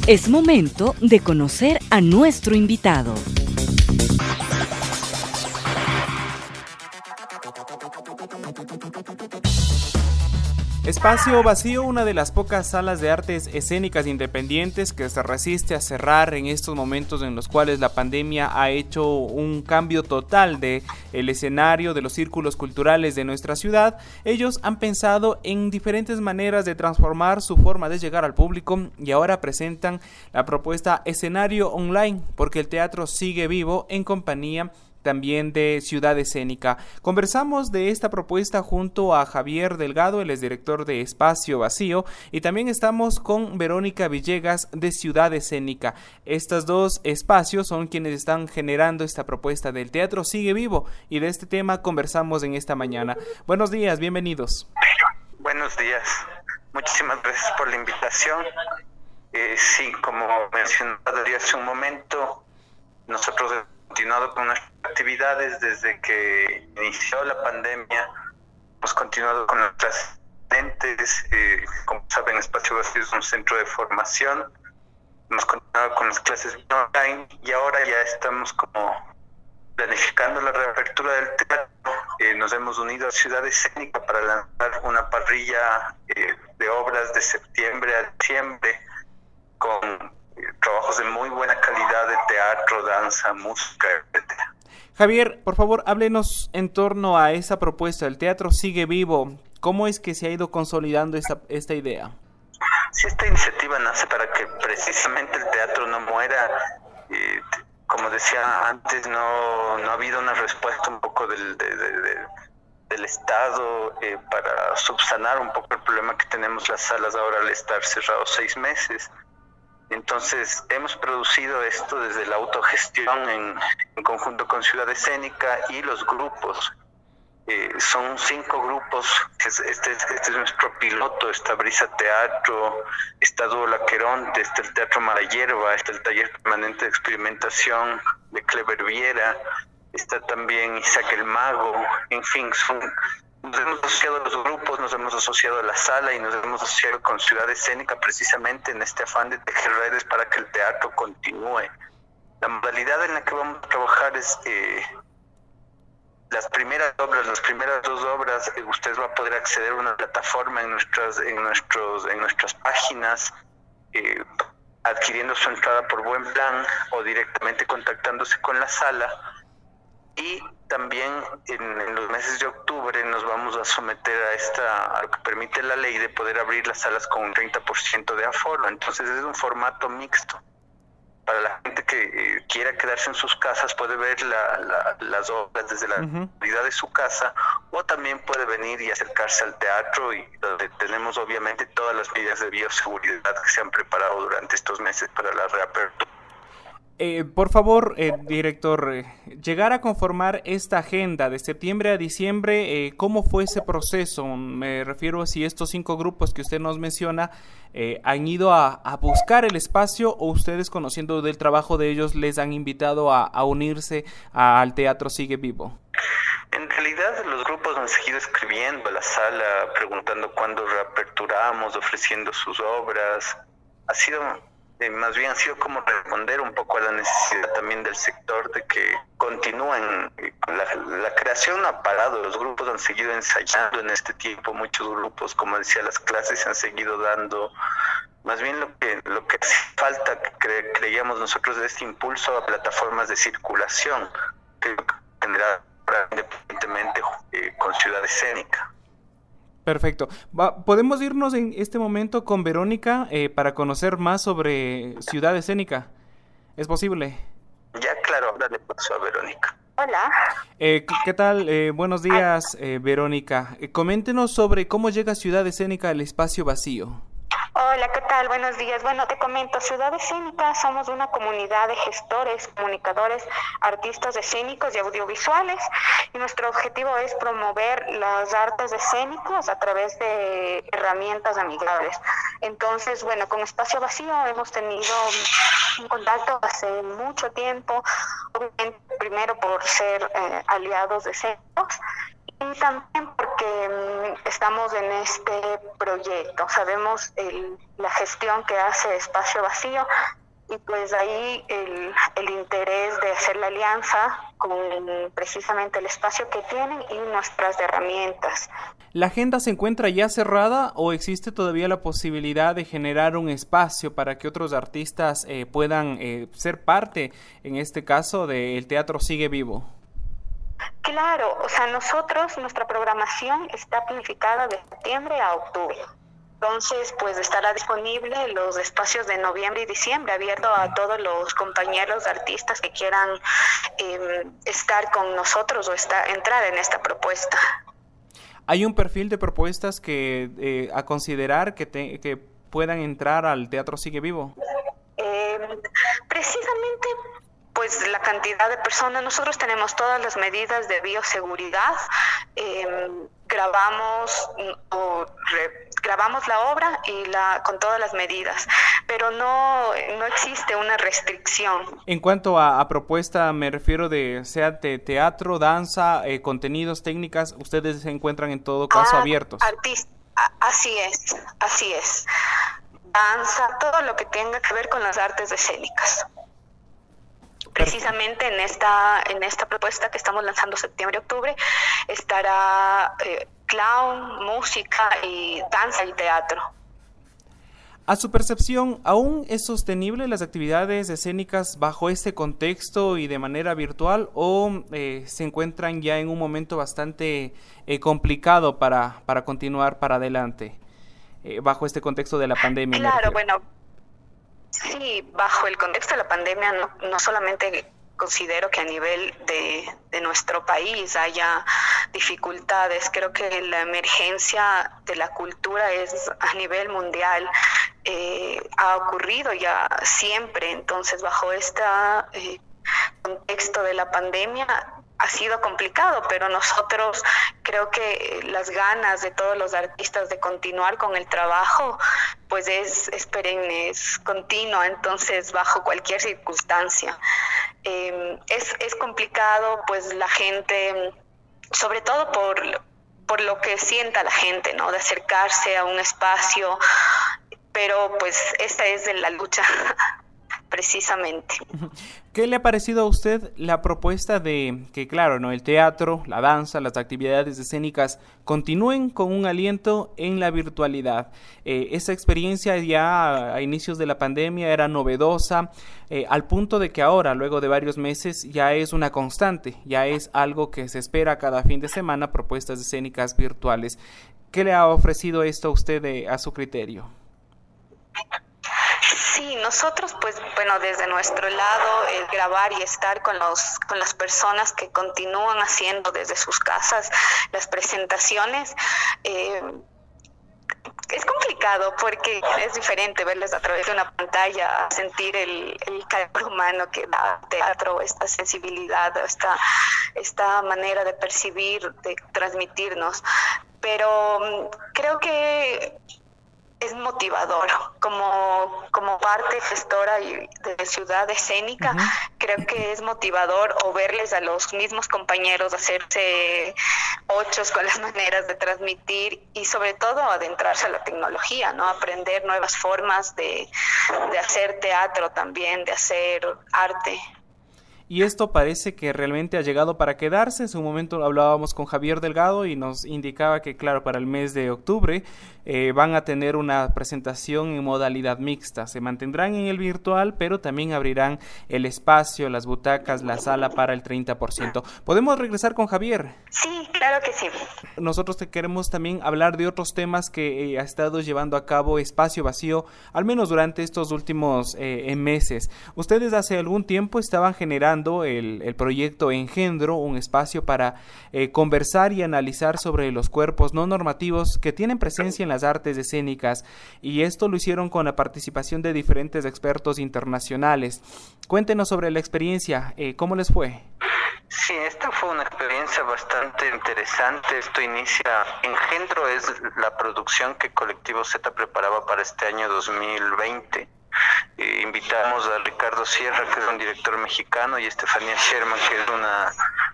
Es momento de conocer a nuestro invitado. Espacio Vacío, una de las pocas salas de artes escénicas independientes que se resiste a cerrar en estos momentos en los cuales la pandemia ha hecho un cambio total de el escenario de los círculos culturales de nuestra ciudad. Ellos han pensado en diferentes maneras de transformar su forma de llegar al público y ahora presentan la propuesta Escenario Online, porque el teatro sigue vivo en compañía también de Ciudad Escénica. Conversamos de esta propuesta junto a Javier Delgado, él es director de Espacio Vacío, y también estamos con Verónica Villegas de Ciudad Escénica. Estos dos espacios son quienes están generando esta propuesta del teatro sigue vivo, y de este tema conversamos en esta mañana. Buenos días, bienvenidos. Buenos días, muchísimas gracias por la invitación. Sí, como mencionaba hace un momento, nosotros continuado con nuestras actividades desde que inició la pandemia. Hemos continuado con nuestras lentes, como saben, Espacio Vacío es un centro de formación. Hemos continuado con las clases online y ahora ya estamos como planificando la reapertura del teatro. Nos hemos unido a Ciudad Escénica para lanzar una parrilla de obras de septiembre a diciembre con trabajos de muy buena calidad de teatro, danza, música, etc. Javier, por favor, háblenos en torno a esa propuesta. El teatro sigue vivo. ¿Cómo es que se ha ido consolidando esta idea? Sí, esta iniciativa nace para que precisamente el teatro no muera. Como decía antes, no ha habido una respuesta un poco del Estado para subsanar un poco el problema que tenemos las salas ahora al estar cerrados 6 meses. Entonces hemos producido esto desde la autogestión en conjunto con Ciudad Escénica y los grupos. Son 5 grupos. Este es nuestro piloto. Está Brisa Teatro, está Dúo Laqueronte, está el Teatro Mala Hierba, está el Taller Permanente de Experimentación de Clever Viera, está también Isaac el Mago. En fin, nos hemos asociado a los grupos, nos hemos asociado a la sala y nos hemos asociado con Ciudad Escénica precisamente en este afán de tejer redes para que el teatro continúe. La modalidad en la que vamos a trabajar es las primeras 2 obras. Usted va a poder acceder a una plataforma en nuestras páginas, adquiriendo su entrada por Buen Plan o directamente contactándose con la sala. Y también en los meses de octubre nos vamos a someter a lo que permite la ley de poder abrir las salas con un 30% de aforo. Entonces es un formato mixto. Para la gente que quiera quedarse en sus casas puede ver las obras desde la comodidad de su casa, o también puede venir y acercarse al teatro, y donde tenemos obviamente todas las medidas de bioseguridad que se han preparado durante estos meses para la reapertura. Por favor, director, llegar a conformar esta agenda de septiembre a diciembre, ¿cómo fue ese proceso? Me refiero a si estos 5 grupos que usted nos menciona han ido a buscar el espacio, o ustedes, conociendo del trabajo de ellos, les han invitado a unirse al Teatro Sigue Vivo. En realidad los grupos han seguido escribiendo a la sala, preguntando cuándo reaperturamos, ofreciendo sus obras. Más bien ha sido como responder un poco a la necesidad también del sector de que continúen. La creación no ha parado, los grupos han seguido ensayando en este tiempo, muchos grupos, como decía, las clases se han seguido dando. Más bien lo que hace falta, creíamos nosotros, de este impulso a plataformas de circulación, que generar independientemente con Ciudad Escénica. Perfecto. ¿Podemos irnos en este momento con Verónica para conocer más sobre Ciudad Escénica? ¿Es posible? Ya, claro, ahora le paso a Verónica. Hola. ¿Qué tal? Buenos días, Verónica. Coméntenos sobre cómo llega Ciudad Escénica al Espacio Vacío. Hola, ¿qué tal? Buenos días. Bueno, te comento, Ciudad Escénica somos una comunidad de gestores, comunicadores, artistas escénicos y audiovisuales, y nuestro objetivo es promover las artes escénicas a través de herramientas amigables. Entonces, bueno, con Espacio Vacío hemos tenido un contacto hace mucho tiempo, obviamente primero por ser aliados escénicos, y también porque que estamos en este proyecto. Sabemos la gestión que hace Espacio Vacío y pues ahí el interés de hacer la alianza con precisamente el espacio que tienen y nuestras herramientas. ¿La agenda se encuentra ya cerrada o existe todavía la posibilidad de generar un espacio para que otros artistas puedan ser parte, en este caso, del Teatro Sigue Vivo? Claro, o sea, nuestra programación está planificada de septiembre a octubre. Entonces, pues estará disponible los espacios de noviembre y diciembre, abierto a todos los compañeros artistas que quieran estar con nosotros o entrar en esta propuesta. ¿Hay un perfil de propuestas que a considerar que puedan entrar al Teatro Sigue Vivo? Precisamente, pues la cantidad de personas. Nosotros tenemos todas las medidas de bioseguridad. Grabamos la obra con todas las medidas, pero no existe una restricción. En cuanto a propuesta, me refiero sea de teatro, danza, contenidos, técnicas, ustedes se encuentran en todo caso abiertos. Así es. Danza, todo lo que tenga que ver con las artes escénicas. Precisamente en esta propuesta que estamos lanzando septiembre-octubre estará clown, música y danza y teatro. A su percepción, ¿aún es sostenible las actividades escénicas bajo este contexto y de manera virtual o se encuentran ya en un momento bastante complicado para continuar para adelante bajo este contexto de la pandemia? Claro, bueno. Sí, bajo el contexto de la pandemia no solamente considero que a nivel de nuestro país haya dificultades, creo que la emergencia de la cultura es a nivel mundial, ha ocurrido ya siempre. Entonces bajo este contexto de la pandemia ha sido complicado, pero nosotros creo que las ganas de todos los artistas de continuar con el trabajo pues es perenne, es continua, entonces bajo cualquier circunstancia. Es complicado, pues la gente, sobre todo por lo que sienta la gente, ¿no? De acercarse a un espacio, pero pues esta es de la lucha precisamente. ¿Qué le ha parecido a usted la propuesta de que, claro, no, el teatro, la danza, las actividades escénicas continúen con un aliento en la virtualidad? Esa experiencia ya a inicios de la pandemia era novedosa, al punto de que ahora, luego de varios meses, ya es una constante, ya es algo que se espera cada fin de semana, propuestas escénicas virtuales. ¿Qué le ha ofrecido esto a usted a su criterio? Sí, nosotros pues bueno, desde nuestro lado el grabar y estar con las personas que continúan haciendo desde sus casas las presentaciones, es complicado porque es diferente verles a través de una pantalla, sentir el calor humano que da el teatro, esta sensibilidad, esta manera de percibir, de transmitirnos, pero creo que es motivador como parte gestora de Ciudad Escénica. Uh-huh. Creo que es motivador o verles a los mismos compañeros hacerse ochos con las maneras de transmitir y sobre todo adentrarse a la tecnología, ¿no? Aprender nuevas formas de hacer teatro también, de hacer arte. Y esto parece que realmente ha llegado para quedarse. En su momento hablábamos con Javier Delgado y nos indicaba que, claro, para el mes de octubre van a tener una presentación en modalidad mixta. Se mantendrán en el virtual, pero también abrirán el espacio, las butacas, la sala para el 30%. ¿Podemos regresar con Javier? Sí, claro que sí. Nosotros te queremos también hablar de otros temas que ha estado llevando a cabo Espacio Vacío, al menos durante estos últimos meses. Ustedes hace algún tiempo estaban generando el proyecto Engendro, un espacio para conversar y analizar sobre los cuerpos no normativos que tienen presencia en las artes escénicas, y esto lo hicieron con la participación de diferentes expertos internacionales. Cuéntenos sobre la experiencia, ¿cómo les fue? Sí, esta fue una experiencia bastante interesante. Esto inicia, Engendro es la producción que Colectivo Z preparaba para este año 2020. Invitamos a Ricardo Sierra, que es un director mexicano, y Estefanía Sherman, que es una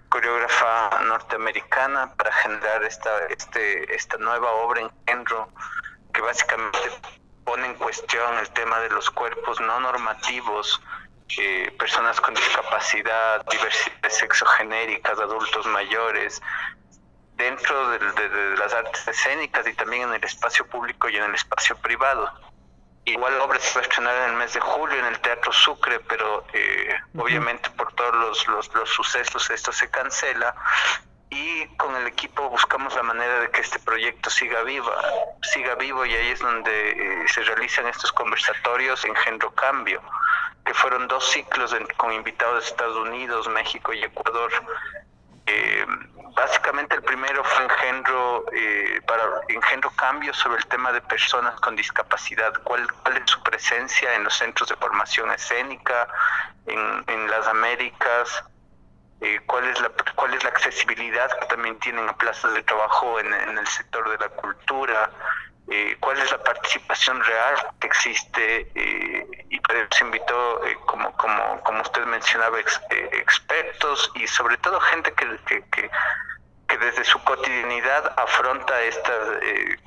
coreógrafa norteamericana, para generar esta nueva obra en género que básicamente pone en cuestión el tema de los cuerpos no normativos, personas con discapacidad, diversidades sexogenéricas, adultos mayores, dentro de las artes escénicas y también en el espacio público y en el espacio privado. Igual la obra se va a estrenar en el mes de julio en el Teatro Sucre, pero obviamente por todos los sucesos esto se cancela, y con el equipo buscamos la manera de que este proyecto siga vivo, y ahí es donde se realizan estos conversatorios en Género Cambio, que fueron 2 ciclos con invitados de Estados Unidos, México y Ecuador. Básicamente el primero fue en Género Cambio, sobre el tema de personas con discapacidad, cuál es su presencia en los centros de formación escénica, en las Américas, cuál es la accesibilidad que también tienen a plazas de trabajo en el sector de la cultura, cuál es la participación real que existe, y para eso se invitó, como usted mencionaba, expertos y sobre todo gente que desde su cotidianidad afronta estas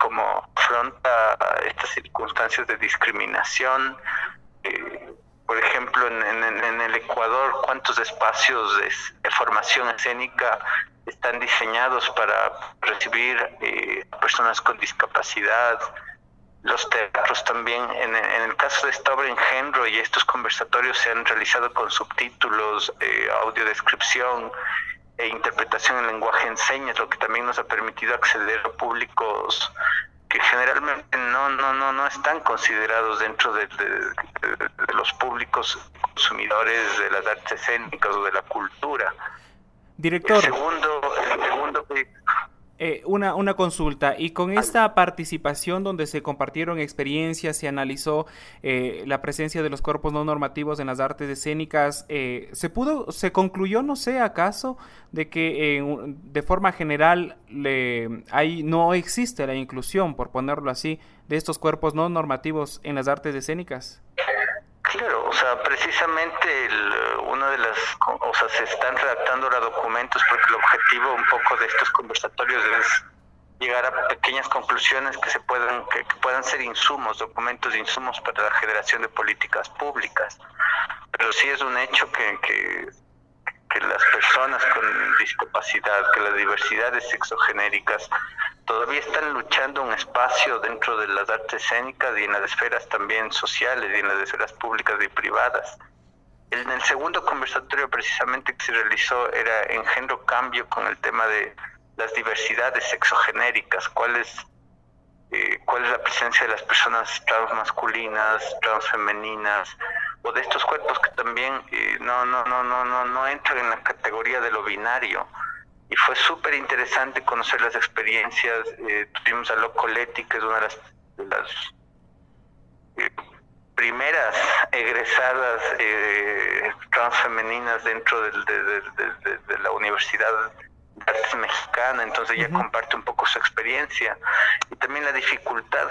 circunstancias de discriminación. Por ejemplo, en el Ecuador, ¿cuántos espacios de formación escénica están diseñados para recibir a personas con discapacidad? Los teatros también, en el caso de esta obra en género, y estos conversatorios se han realizado con subtítulos, audiodescripción e interpretación en lenguaje en señas, lo que también nos ha permitido acceder a públicos que generalmente no están considerados dentro de los públicos consumidores de las artes escénicas o de la cultura. Director, el segundo una consulta, y con esta participación donde se compartieron experiencias, se analizó la presencia de los cuerpos no normativos en las artes escénicas, se concluyó, no sé, acaso, de que de forma general no existe la inclusión, por ponerlo así, de estos cuerpos no normativos en las artes escénicas. Claro, o sea, precisamente se están redactando ahora documentos porque el objetivo un poco de estos conversatorios es llegar a pequeñas conclusiones que puedan ser insumos para la generación de políticas públicas. Pero sí es un hecho que las personas con discapacidad, que las diversidades sexogenéricas todavía están luchando un espacio dentro de las artes escénicas y en las esferas también sociales y en las esferas públicas y privadas. En el segundo conversatorio precisamente que se realizó era en Género Cambio, con el tema de las diversidades sexogenéricas, cuál es la presencia de las personas transmasculinas, transfemeninas, o de estos cuerpos que también no entran en la categoría de lo binario. Y fue súper interesante conocer las experiencias. Tuvimos a Loco Leti, que es una de las primeras egresadas transfemeninas dentro de la Universidad de Artes Mexicana, entonces ella comparte un poco su experiencia y también la dificultad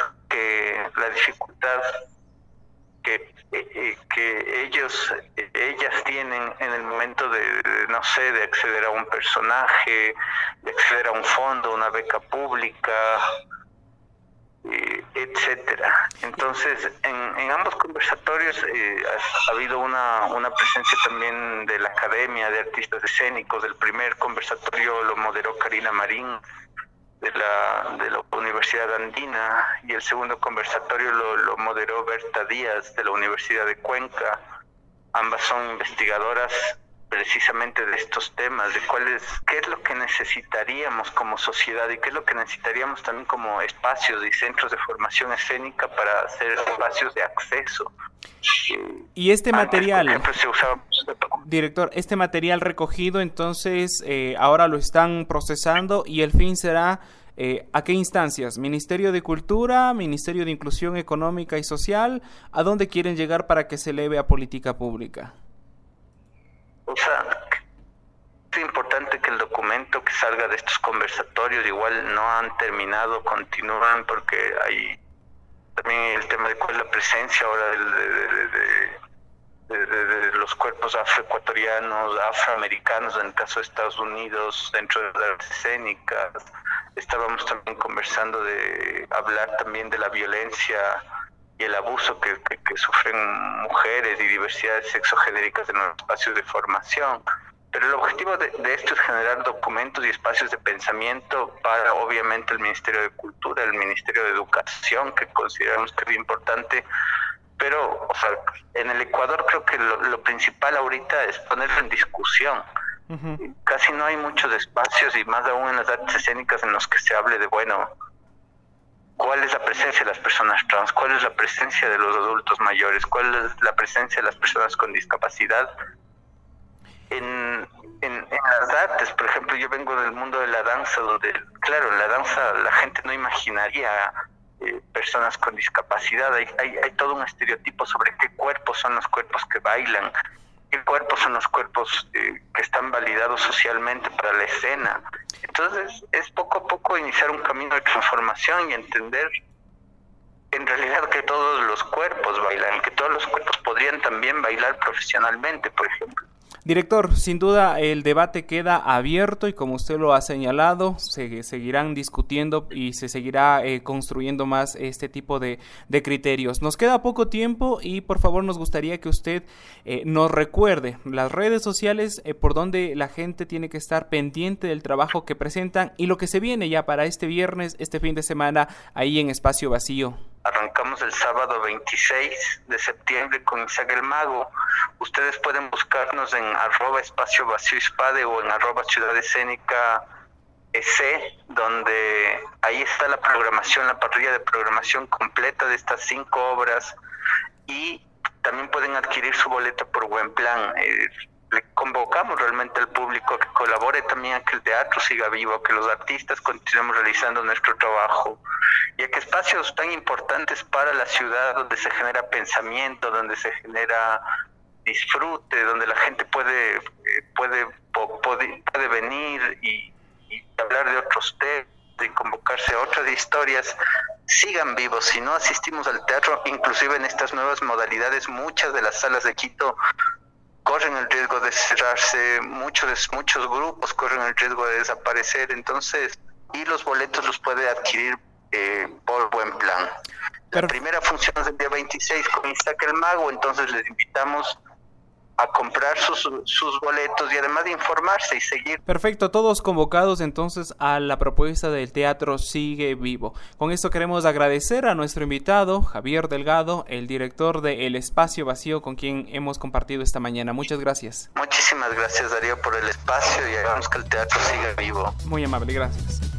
que ellas tienen en el momento de acceder a un personaje, de acceder a un fondo, una beca pública, etcétera. Entonces, en ambos conversatorios ha habido una presencia también de la Academia de Artistas Escénicos. El primer conversatorio lo moderó Karina Marín de la Universidad Andina, y el segundo conversatorio lo moderó Berta Díaz de la Universidad de Cuenca. Ambas son investigadoras precisamente de estos temas, de qué es lo que necesitaríamos como sociedad y qué es lo que necesitaríamos también como espacios y centros de formación escénica para hacer espacios de acceso. Y este material, por ejemplo, se usaba... Director, este material recogido entonces ahora lo están procesando, y el fin será ¿a qué instancias? ¿Ministerio de Cultura? ¿Ministerio de Inclusión Económica y Social? ¿A dónde quieren llegar para que se eleve a política pública? O sea, es importante que el documento que salga de estos conversatorios, igual no han terminado, continúan, porque hay también el tema de cuál es la presencia ahora de los cuerpos afroecuatorianos, afroamericanos, en el caso de Estados Unidos, dentro de las artes escénicas. Estábamos también conversando de hablar también de la violencia y el abuso que sufren mujeres y diversidades sexogenéricas en los espacios de formación. Pero el objetivo de esto es generar documentos y espacios de pensamiento para, obviamente, el Ministerio de Cultura, el Ministerio de Educación, que consideramos que es importante. Pero, o sea, en el Ecuador creo que lo principal ahorita es ponerlo en discusión. Uh-huh. Casi no hay muchos espacios, y más aún en las artes escénicas, en los que se hable de, bueno, ¿cuál es la presencia de las personas trans? ¿Cuál es la presencia de los adultos mayores? ¿Cuál es la presencia de las personas con discapacidad? En las artes, por ejemplo, yo vengo del mundo de la danza, donde, claro, en la danza la gente no imaginaría personas con discapacidad. Hay todo un estereotipo sobre qué cuerpos son los cuerpos que bailan, qué cuerpos son los cuerpos que están validados socialmente para la escena. Entonces es poco a poco iniciar un camino de transformación y entender en realidad que todos los cuerpos bailan, que todos los cuerpos podrían también bailar profesionalmente, por ejemplo. Director, sin duda el debate queda abierto y, como usted lo ha señalado, se seguirán discutiendo y se seguirá construyendo más este tipo de criterios. Nos queda poco tiempo y, por favor, nos gustaría que usted nos recuerde las redes sociales por donde la gente tiene que estar pendiente del trabajo que presentan y lo que se viene ya para este viernes, este fin de semana, ahí en Espacio Vacío. Arrancamos el sábado 26 de septiembre con Isaac el Mago. Ustedes pueden buscarnos en @espacio-vacío-hispade o en @ciudad escénica EC, donde ahí está la programación, la parrilla de programación completa de estas 5 obras, y también pueden adquirir su boleta por buen plan. Le convocamos realmente al público a que colabore también, a que el teatro siga vivo, a que los artistas continuemos realizando nuestro trabajo, y a que espacios tan importantes para la ciudad, donde se genera pensamiento, donde se genera disfrute, donde la gente puede venir y hablar de otros temas y convocarse a otras historias, sigan vivos. Si no asistimos al teatro, inclusive en estas nuevas modalidades, muchas de las salas de Quito corren el riesgo de cerrarse, muchos grupos corren el riesgo de desaparecer. Entonces, y los boletos los puede adquirir por buen plan. La primera función es el día 26 con Isaac el Mago, entonces les invitamos a comprar sus boletos y además de informarse y seguir. Perfecto, todos convocados entonces a la propuesta del Teatro Sigue Vivo. Con esto queremos agradecer a nuestro invitado, Javier Delgado, el director de El Espacio Vacío, con quien hemos compartido esta mañana. Muchas gracias. Muchísimas gracias, Darío, por el espacio, y hagamos que el teatro siga vivo. Muy amable, gracias.